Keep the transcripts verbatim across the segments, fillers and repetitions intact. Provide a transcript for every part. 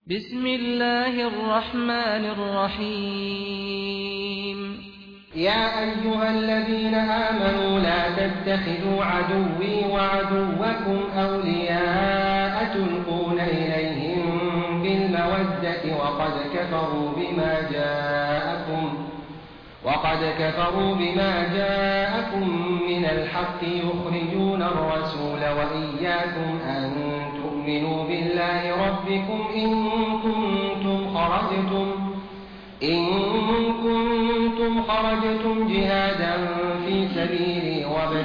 بسم الله الرحمن الرحيم. يا أيها الذين آمنوا لا تتخذوا عدوي وعدوكم أولياء تلقون إليهم بالمودة وقد كفروا بما جاءكم وقد كفروا بما جاءكم من الحق يخرجون الرسول وإياكم أن تؤمنوا بالله ربكم إن كنتم خرجتم إن كنتم خرجتم جهادا في سبيلي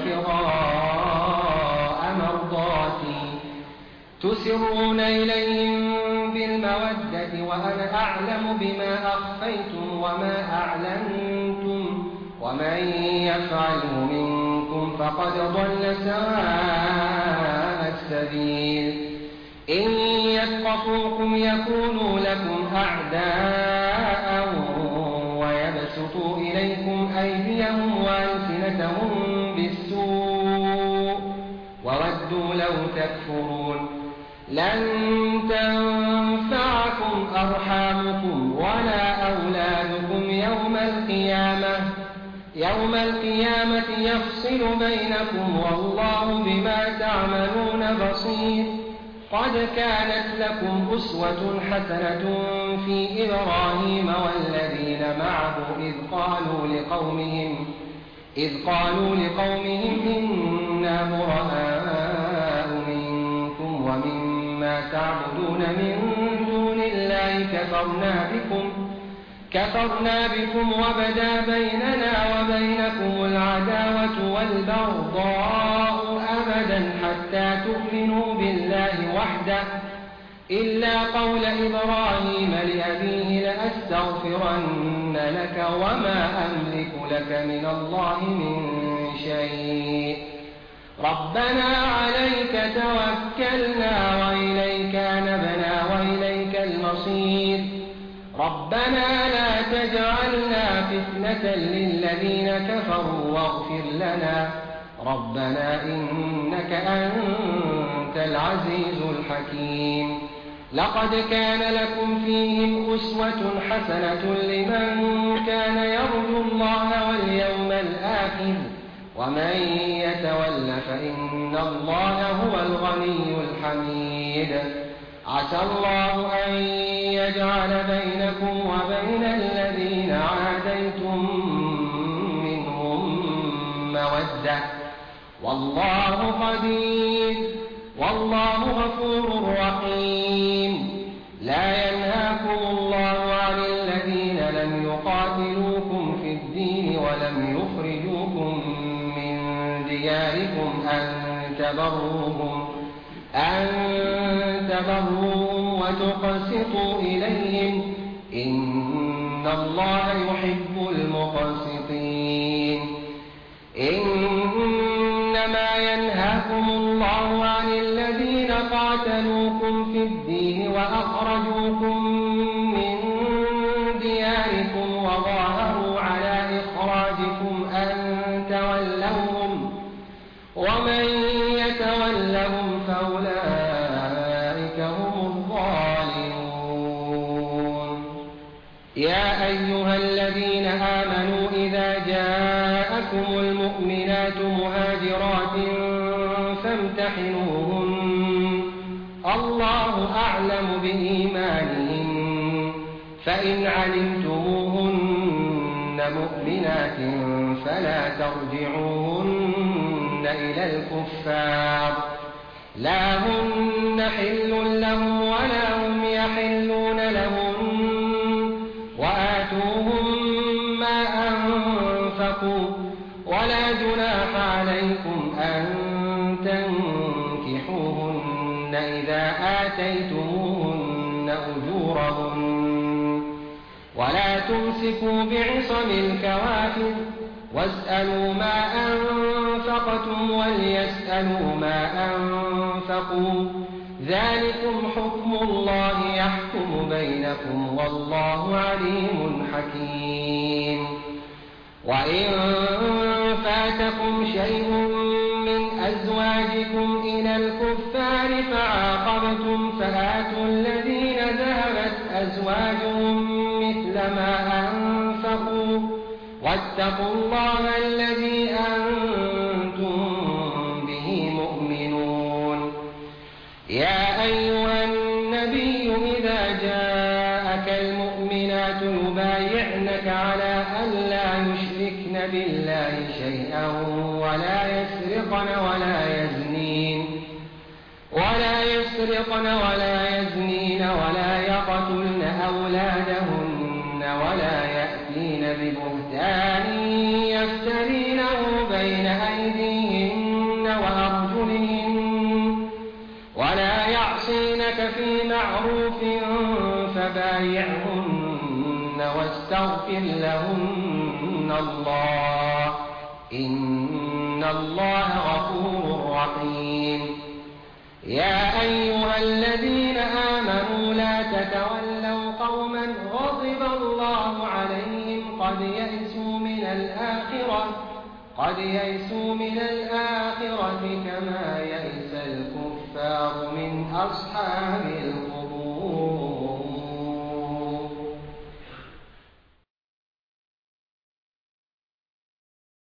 وابتغاء مرضاتي تسرون إليهم بالمودة وأنا أعلم بما أخفيتم وما أعلنتم ومن يفعله منكم فقد ضل سواء السبيل. إن يثقفوكم يكونوا لكم أعداء ويبسطوا إليكم أيديهم وألسنتهم بالسوء وودوا لو تكفرون. لن تنفعكم أرحامكم ولا أولادكم يوم القيامة يوم القيامة يفصل بينكم والله بما تعملون بصير. قد كانت لكم أسوة حسنة في إبراهيم والذين معه إذ قالوا لقومهم إذ قالوا لقومهم إنا براء منكم ومما تعبدون من دون الله كفرنا بكم كفرنا بكم وبدا بيننا وبينكم العداوة والبغضاء أبدا حتى تؤمنوا بالله وحده إلا قول إبراهيم لأبيه لأستغفرن لك وما أملك لك من الله من شيء. ربنا عليك توكلنا وإليك أنبنا وإليك المصير. ربنا لا تجعلنا فتنة للذين كفروا واغفر لنا ربنا إنك أنت العزيز الحكيم. لقد كان لكم فيهم أسوة حسنة لمن كان يرجو الله واليوم الآخر ومن يتول فإن الله هو الغني الحميد. عسى الله أن يجعل بينكم وبين الذين عاديتم منهم مودة والله قدير والله غفور رحيم. لا ينهاكم الله عن الذين لم يقاتلوكم في الدين ولم يخرجوكم من دياركم أن تبروهم أن تبروهم وتقسطوا إليهم إن الله يحب المقسطين. إنما ينهاكم الله عن الذين قاتلوكم في الدين وأخرجوكم من دياركم وظاهروا على إخراجكم أن تولوهم ومن يتولهم فأولئك هم الظالمون. يا أيها الذين آمنوا إذا جاءكم المؤمنات مهاجرات فامتحنوهن الله أعلم بإيمانهن فإن علمتموهن مؤمنات فلا ترجعوهن إلى الكفار لا هن حل لهم ولا هم يحلون لهم وآتوهم ما أنفقوا ولا جناح عليكم أن تنكحوهن إذا آتيتموهن أجورهن ولا تمسكوا بعصم الكوافر واسألوا ما أنفقتم وليسألوا ما أنفقوا ذلكم حكم الله يحكم بينكم والله عليم حكيم. وإن فاتكم شيء من أزواجكم إلى الكفار فعاقبتم فآتوا الذين ذهب واتقوا الله الذي أنتم به مؤمنون. يا أيها النبي إذا جاءك المؤمنات يبايعنك على أن لا يشركن بالله شيئا ولا يسرقن ولا يزنين ولا يسرقن ولا يزنين ولا يقتلن أولادهن ولا يأتين ببهتان يفترينه بين أيديهن وأرجلهن ولا يعصينك في معروف فبايعهن واستغفر لهن الله إن الله غفور رحيم. يا أيها الذين آمنوا لا تتولوا قوما غضب الله عليهم قد يئسوا من الآخرة قد يئسوا من الآخرة كما يئس الكفار من أصحاب